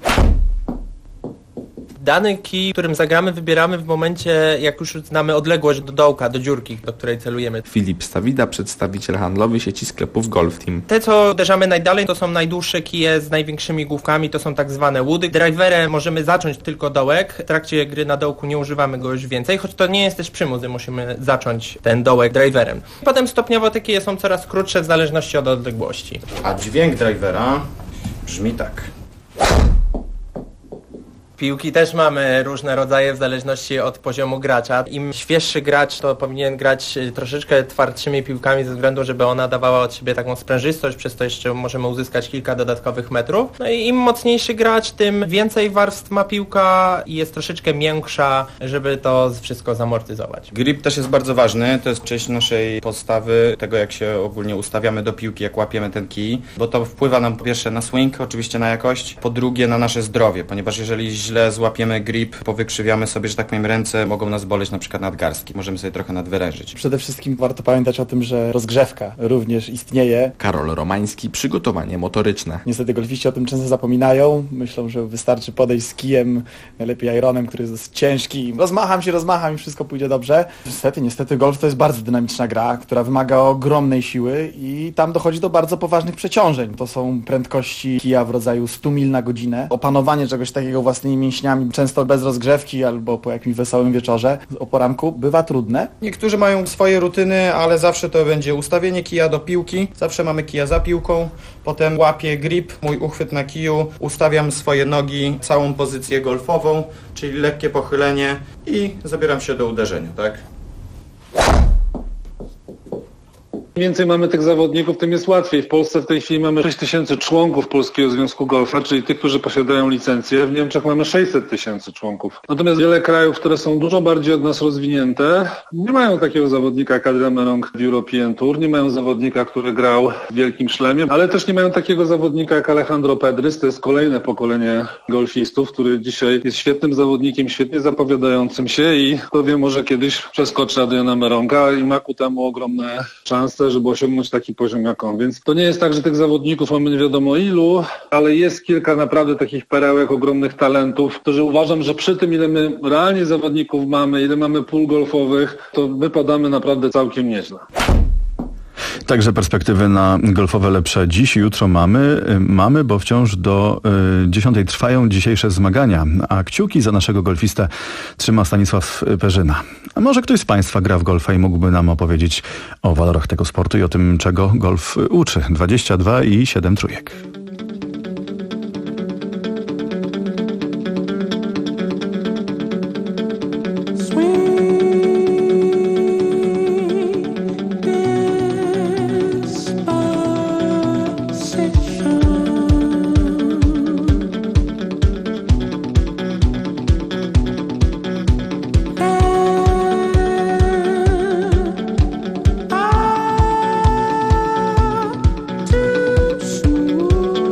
Dany kij, którym zagramy, wybieramy w momencie, jak już znamy odległość do dołka, do dziurki, do której celujemy. Filip Stawida, przedstawiciel handlowy sieci sklepów Golf Team. Te, co uderzamy najdalej, to są najdłuższe kije z największymi główkami, to są tak zwane woody. Driverem możemy zacząć tylko dołek, w trakcie gry na dołku nie używamy go już więcej, choć to nie jest też przymus, że musimy zacząć ten dołek driverem. Potem stopniowo te kije są coraz krótsze w zależności od odległości. A dźwięk drivera brzmi tak. Piłki też mamy różne rodzaje w zależności od poziomu gracza. Im świeższy gracz, to powinien grać troszeczkę twardszymi piłkami ze względu, żeby ona dawała od siebie taką sprężystość, przez to jeszcze możemy uzyskać kilka dodatkowych metrów. No i im mocniejszy gracz, tym więcej warstw ma piłka i jest troszeczkę miększa, żeby to wszystko zamortyzować. Grip też jest bardzo ważny, to jest część naszej podstawy, tego jak się ogólnie ustawiamy do piłki, jak łapiemy ten kij, bo to wpływa nam po pierwsze na swing, oczywiście na jakość, po drugie na nasze zdrowie, ponieważ jeżeli źle złapiemy grip, powykrzywiamy sobie, że tak powiem, ręce, mogą nas boleć na przykład nadgarstki. Możemy sobie trochę nadwyrężyć. Przede wszystkim warto pamiętać o tym, że rozgrzewka również istnieje. Karol Romański, przygotowanie motoryczne. Niestety golfiści o tym często zapominają. Myślą, że wystarczy podejść z kijem, najlepiej ironem, który jest dosyć ciężki. Rozmacham się, rozmacham i wszystko pójdzie dobrze. Niestety, niestety golf to jest bardzo dynamiczna gra, która wymaga ogromnej siły i tam dochodzi do bardzo poważnych przeciążeń. To są prędkości kija w rodzaju stu mil na godzinę. Opanowanie czegoś takiego własnymi mięśniami, często bez rozgrzewki albo po jakimś wesołym wieczorze o poranku, bywa trudne. Niektórzy mają swoje rutyny, ale zawsze to będzie ustawienie kija do piłki. Zawsze mamy kija za piłką, potem łapię grip, mój uchwyt na kiju, ustawiam swoje nogi, całą pozycję golfową, czyli lekkie pochylenie i zabieram się do uderzenia, tak? Im więcej mamy tych zawodników, tym jest łatwiej. W Polsce w tej chwili mamy sześć tysięcy członków Polskiego Związku Golfa, czyli tych, którzy posiadają licencję. W Niemczech mamy sześćset tysięcy członków. Natomiast wiele krajów, które są dużo bardziej od nas rozwinięte, nie mają takiego zawodnika jak Adrian Meronk w European Tour, nie mają zawodnika, który grał w Wielkim Szlemie, ale też nie mają takiego zawodnika jak Alejandro Pedrys. To jest kolejne pokolenie golfistów, który dzisiaj jest świetnym zawodnikiem, świetnie zapowiadającym się i kto wie, może kiedyś przeskoczy Adriana Meronka i ma ku temu ogromne szanse, żeby osiągnąć taki poziom jak on. Więc to nie jest tak, że tych zawodników mamy nie wiadomo ilu, ale jest kilka naprawdę takich perełek, ogromnych talentów, którzy uważam, że przy tym, ile my realnie zawodników mamy, ile mamy pól golfowych, to wypadamy naprawdę całkiem nieźle. Także perspektywy na golfowe lepsze dziś i jutro mamy. Mamy, bo wciąż do y, dziesiątej trwają dzisiejsze zmagania, a kciuki za naszego golfistę trzyma Stanisław Perzyna. A może ktoś z Państwa gra w golfa i mógłby nam opowiedzieć o walorach tego sportu i o tym, czego golf uczy. dwadzieścia dwa i siedem trójek. Ooh.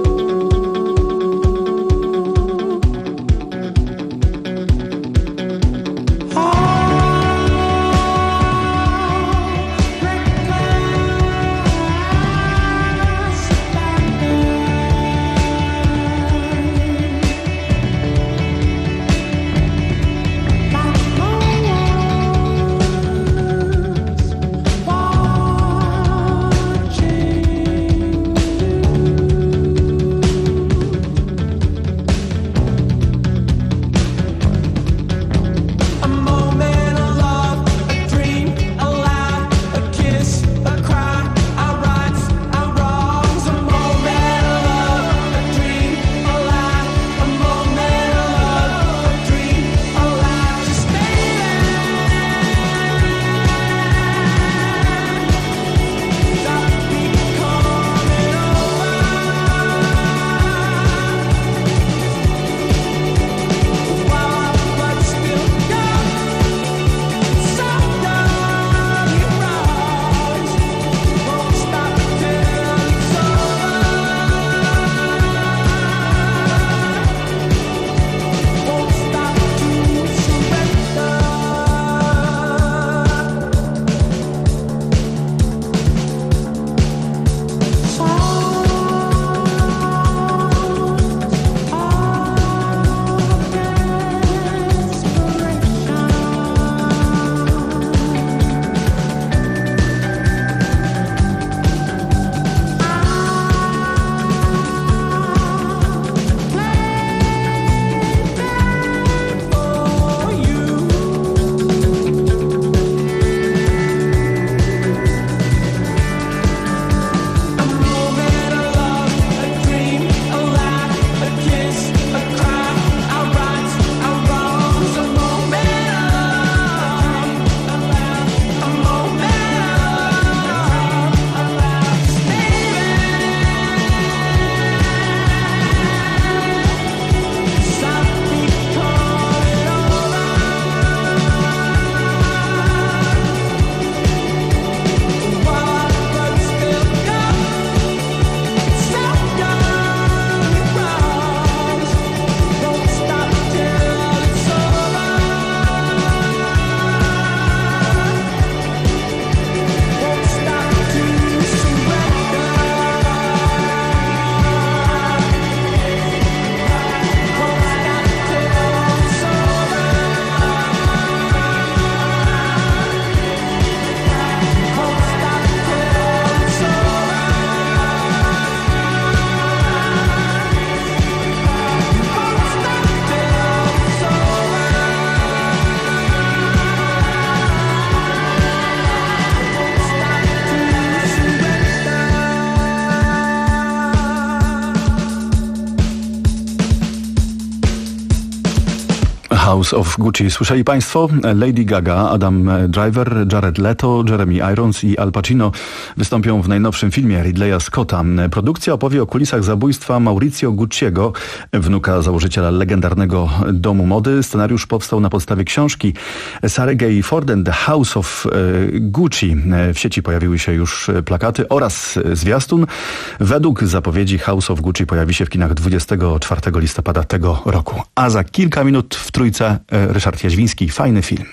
House of Gucci. Słyszeli Państwo? Lady Gaga, Adam Driver, Jared Leto, Jeremy Irons i Al Pacino wystąpią w najnowszym filmie Ridleya Scotta. Produkcja opowie o kulisach zabójstwa Maurizio Gucciego, wnuka założyciela legendarnego domu mody. Scenariusz powstał na podstawie książki Sarah Gay Forden, The House of Gucci. W sieci pojawiły się już plakaty oraz zwiastun. Według zapowiedzi House of Gucci pojawi się w kinach dwudziestego czwartego listopada tego roku. A za kilka minut w Trójce Ryszard Jaźwiński. Fajny film.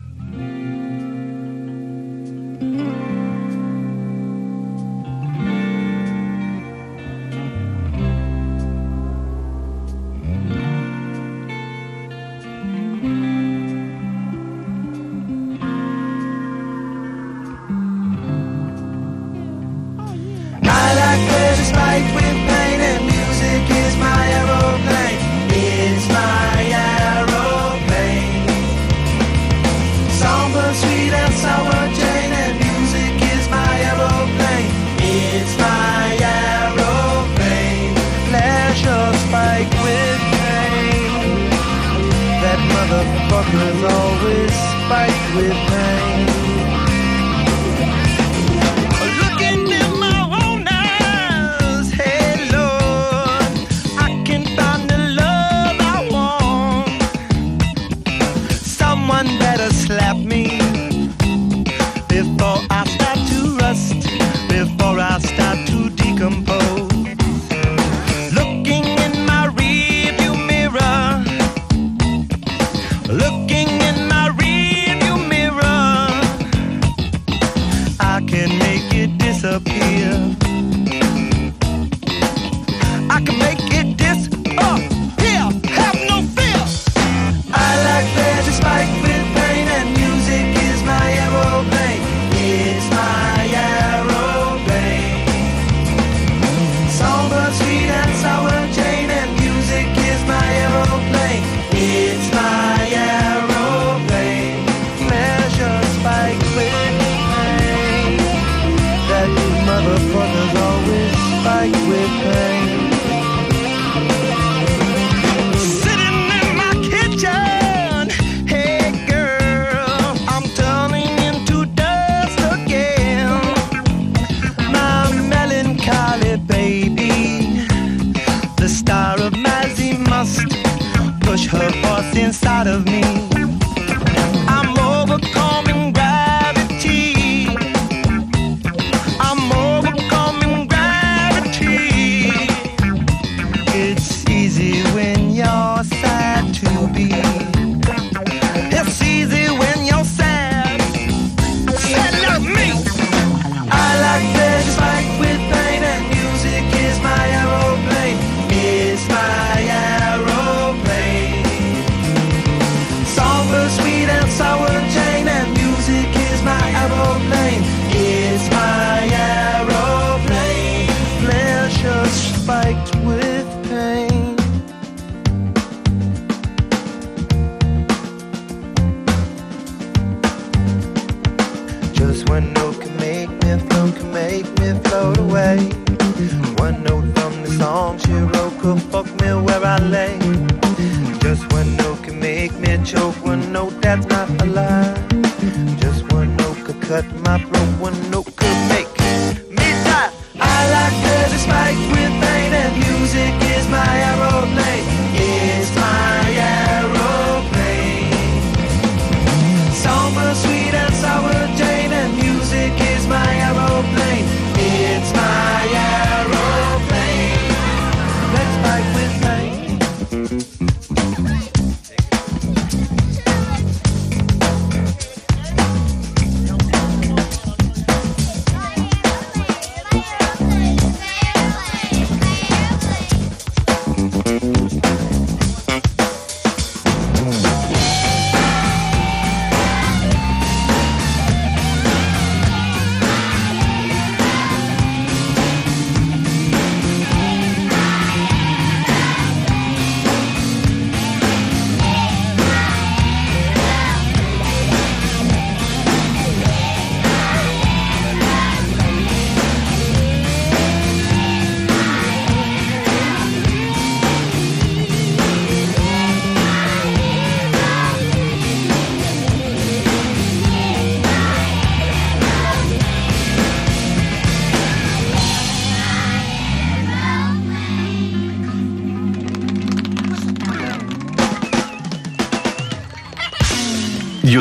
Motherfuckers always spike with pain. Looking in my own eyes, hey Lord, I can find the love I want. Someone better slap me before I start to rust, before I start to decompose. Looking in my rearview mirror, looking in my rearview mirror, I can make it disappear. I can make it disappear. Have no fear. I like pleasure spiked with pain, and music is my aeroplane. It's my aeroplane. Songbird, sweet and sour Jane, and music is my aeroplane. It's my aeroplane. Pleasure spiked with pain. That motherfuckers always spike with pain. Sitting in my kitchen, hey girl, I'm turning into dust again. My melancholy baby, the star of Mazzy must push her force inside of me. I'm overcoming gravity. I'm overcoming gravity. It's easy when you're sad to be. It's easy when you're sad. Sad like me. I like pleasure spiked with pain, and music is my aeroplane. It's my aeroplane. Songbird, sweet and sour Jane, and music is my aeroplane. It's my aeroplane. Pleasure spiked with pain. Just one note can make me float, can make me float away. One note from the song she wrote could fuck me where I lay. Just one note can make me choke, one note that's not a lie. Just one note could cut my throat, one note could make me die. I like pleasure spiked with pain, and music is my aeroplane. It's my aeroplane. Songbird, sweet and sour Jane, and music is my aeroplane. It's my aeroplane. Let's spike with pain.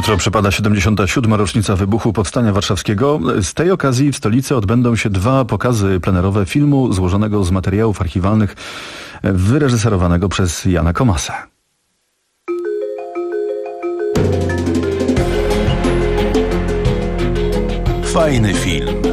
Jutro przypada siedemdziesiąta siódma rocznica wybuchu Powstania Warszawskiego. Z tej okazji w stolicy odbędą się dwa pokazy plenerowe filmu złożonego z materiałów archiwalnych wyreżyserowanego przez Jana Komasa. Fajny film.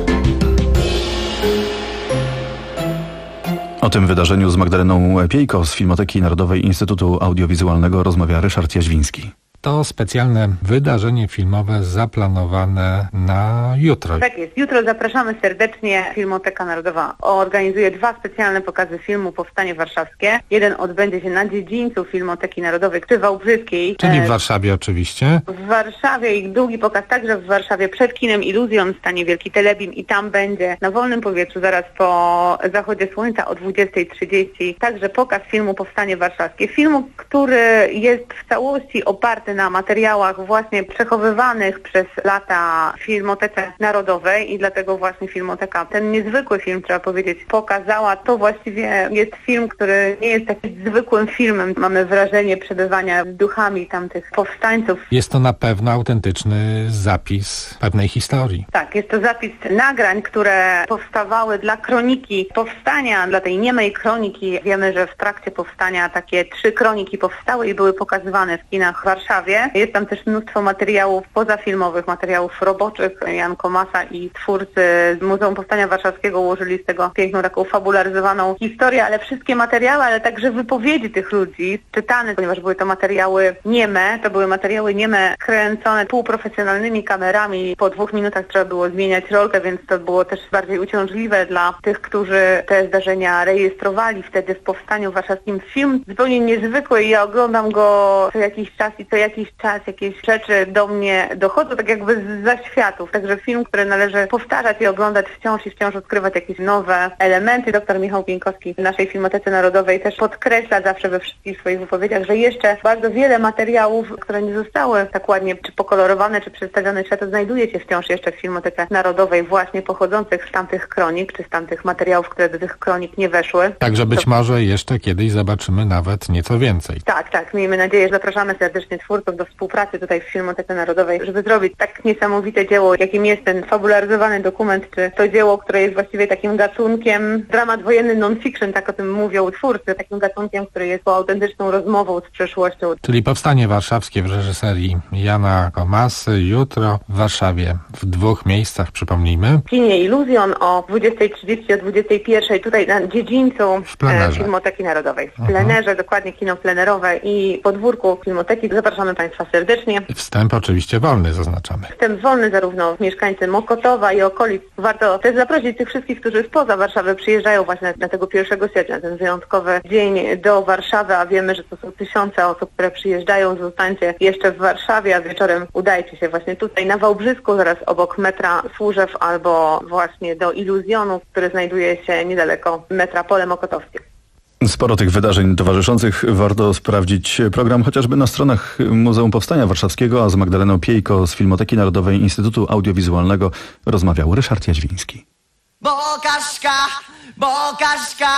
O tym wydarzeniu z Magdaleną Piejko z Filmoteki Narodowej Instytutu Audiowizualnego rozmawia Ryszard Jaźwiński. To specjalne wydarzenie filmowe zaplanowane na jutro. Tak jest. Jutro zapraszamy serdecznie. Filmoteka Narodowa organizuje dwa specjalne pokazy filmu Powstanie Warszawskie. Jeden odbędzie się na dziedzińcu Filmoteki Narodowej przy Wałbrzyskiej. Czyli w Warszawie oczywiście. W Warszawie i drugi pokaz także w Warszawie przed kinem Iluzjon stanie Wielki Telebim i tam będzie na wolnym powietrzu zaraz po zachodzie słońca o dwudziestej trzydzieści. Także pokaz filmu Powstanie Warszawskie. Filmu, który jest w całości oparty na materiałach właśnie przechowywanych przez lata w Filmotece Narodowej i dlatego właśnie Filmoteka, ten niezwykły film, trzeba powiedzieć, pokazała. To właściwie jest film, który nie jest takim zwykłym filmem. Mamy wrażenie przebywania duchami tamtych powstańców. Jest to na pewno autentyczny zapis pewnej historii. Tak, jest to zapis nagrań, które powstawały dla kroniki powstania, dla tej niemej kroniki. Wiemy, że w trakcie powstania takie trzy kroniki powstały i były pokazywane w kinach w Warszawie. Jest tam też mnóstwo materiałów pozafilmowych, materiałów roboczych. Jan Komasa i twórcy z Muzeum Powstania Warszawskiego ułożyli z tego piękną, taką fabularyzowaną historię, ale wszystkie materiały, ale także wypowiedzi tych ludzi czytane, ponieważ były to materiały nieme, to były materiały nieme kręcone półprofesjonalnymi kamerami. Po dwóch minutach trzeba było zmieniać rolkę, więc to było też bardziej uciążliwe dla tych, którzy te zdarzenia rejestrowali wtedy w Powstaniu Warszawskim. Film zupełnie niezwykły i ja oglądam go co jakiś czas i co jakiś czas jakieś rzeczy do mnie dochodzą, tak jakby z zaświatów. Także film, który należy powtarzać i oglądać wciąż i wciąż odkrywać jakieś nowe elementy. Doktor Michał Pieńkowski w naszej Filmotece Narodowej też podkreśla zawsze we wszystkich swoich wypowiedziach, że jeszcze bardzo wiele materiałów, które nie zostały tak ładnie czy pokolorowane, czy przedstawione światu, znajduje się wciąż jeszcze w Filmotece Narodowej właśnie pochodzących z tamtych kronik, czy z tamtych materiałów, które do tych kronik nie weszły. Także być to... może jeszcze kiedyś zobaczymy nawet nieco więcej. Tak, tak. Miejmy nadzieję, że zapraszamy serdecznie twórców do współpracy tutaj w Filmotece Narodowej, żeby zrobić tak niesamowite dzieło, jakim jest ten fabularyzowany dokument, czy to dzieło, które jest właściwie takim gatunkiem, dramat wojenny non-fiction, tak o tym mówią twórcy, takim gatunkiem, który jest po autentyczną rozmową z przeszłością. Czyli Powstanie Warszawskie w reżyserii Jana Komasy jutro w Warszawie w dwóch miejscach, przypomnijmy. W kinie Iluzjon o dwudziestej trzydzieści, o dwudziestej pierwszej tutaj na dziedzińcu e, Filmoteki Narodowej. W plenerze, dokładnie kino plenerowe i podwórku Filmoteki. Zapraszamy Państwa serdecznie. Wstęp oczywiście wolny, zaznaczamy. Wstęp wolny zarówno mieszkańcy Mokotowa i okolic. Warto też zaprosić tych wszystkich, którzy spoza Warszawy przyjeżdżają właśnie na tego pierwszego sierpnia, ten wyjątkowy dzień do Warszawy, a wiemy, że to są tysiące osób, które przyjeżdżają. Zostańcie jeszcze w Warszawie, a wieczorem udajcie się właśnie tutaj na Wałbrzysku, zaraz obok metra Służew albo właśnie do Iluzjonu, który znajduje się niedaleko metra Pole Mokotowskie. Sporo tych wydarzeń towarzyszących. Warto sprawdzić program chociażby na stronach Muzeum Powstania Warszawskiego, a z Magdaleną Piejko z Filmoteki Narodowej Instytutu Audiowizualnego rozmawiał Ryszard Jaźwiński. Bo Kaśka, bo Kaśka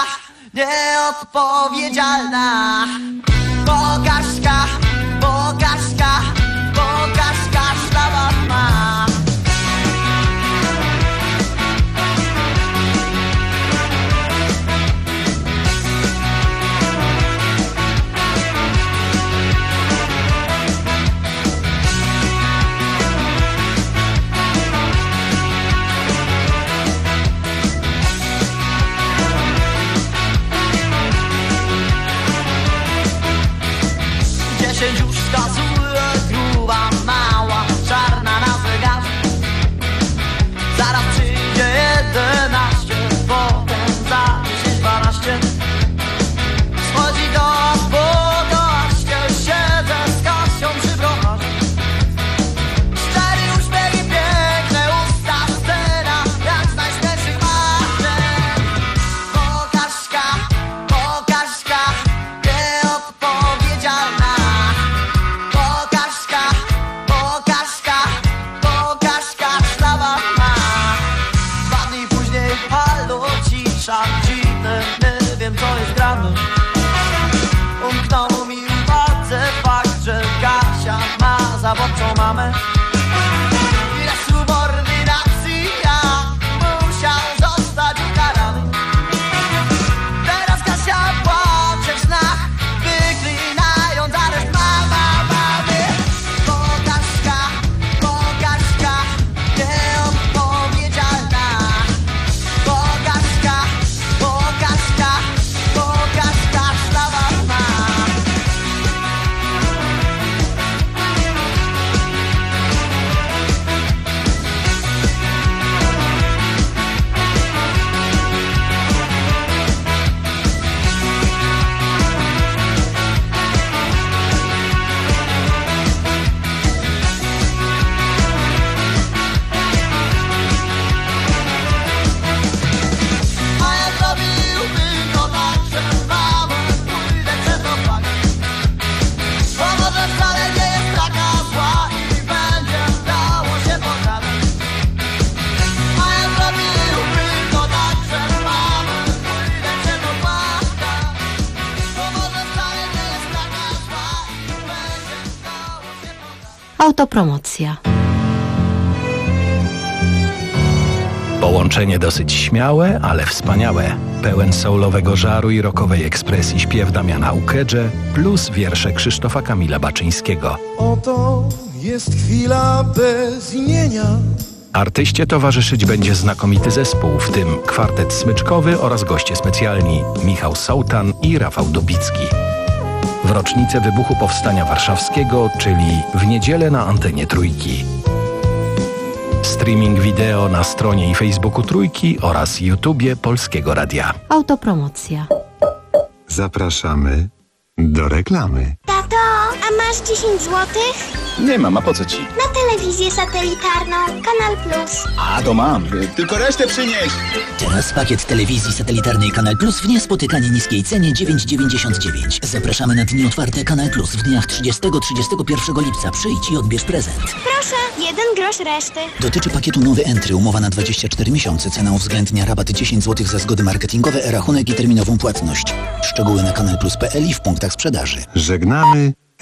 nieodpowiedzialna. Bo Kaśka, bo Kaśka, bo Kaśka szlaba ma. Dziesięć już wskazuje, gruba, mała, czarna na zegarze. Zaraz przyjdzie jedenaście, potem za dziesięć dwanaście. Schodzi do podołaście, siedzę z Kasią przy browarze. Szczery uśmiech i piękne usta, scena jak z najśmielszych marzeń. Bo Kaśka, bo Kaśka nieodpowiedzialna. Bo Kaśka, bo Kaśka, bo Kaśka szlaba ma. Dwa dni później halo, cisza, dziwne, nie wiem co jest grane. Umknął mi w uwadze fakt, że Kasia ma zaboczone mamę. Ile subordynacji ja musiał zostać ukarany. Teraz Kasia płacze w snach, wyklinając areszt mama mamy. Pokażka, pokażka, nieodpowiedzialna. Pokażka, pokażka, pokażka szlawarna. A ja zrobiłbym to tak, że z mamą pójdę przez opak. Bo może wcale nie jest taka zła i będzie dało się pogadać. A ja zrobiłbym to tak, że z mamą pójdę przez opak. Bo może wcale nie jest taka zła i będzie dało się pogadać. Autopromocja. Połączenie dosyć śmiałe, ale wspaniałe. Pełen soulowego żaru i rockowej ekspresji śpiew Damiana Ukedże plus wiersze Krzysztofa Kamila Baczyńskiego. Oto jest chwila bez imienia. Artyście towarzyszyć będzie znakomity zespół, w tym kwartet smyczkowy oraz goście specjalni Michał Sołtan i Rafał Dubicki. W rocznicę wybuchu Powstania Warszawskiego, czyli w niedzielę na antenie Trójki. Streaming wideo na stronie i Facebooku Trójki oraz YouTubie Polskiego Radia. Autopromocja. Zapraszamy do reklamy. Tato, a masz dziesięć złotych? Nie mam, a po co ci? Na telewizję satelitarną, Kanal Plus. A, to mam. Tylko resztę przynieś. Teraz pakiet telewizji satelitarnej Kanal Plus w niespotykanie niskiej cenie dziewięć dziewięćdziesiąt dziewięć. Zapraszamy na dni otwarte Kanal Plus w dniach trzydziestego do trzydziestego pierwszego lipca. Przyjdź i odbierz prezent. Proszę, jeden grosz reszty. Dotyczy pakietu nowy Entry, umowa na dwadzieścia cztery miesiące. Cena uwzględnia rabaty dziesięć złotych za zgody marketingowe, e-rachunek i terminową płatność. Szczegóły na kanalplus kropka p l i w punktach sprzedaży. Żegnamy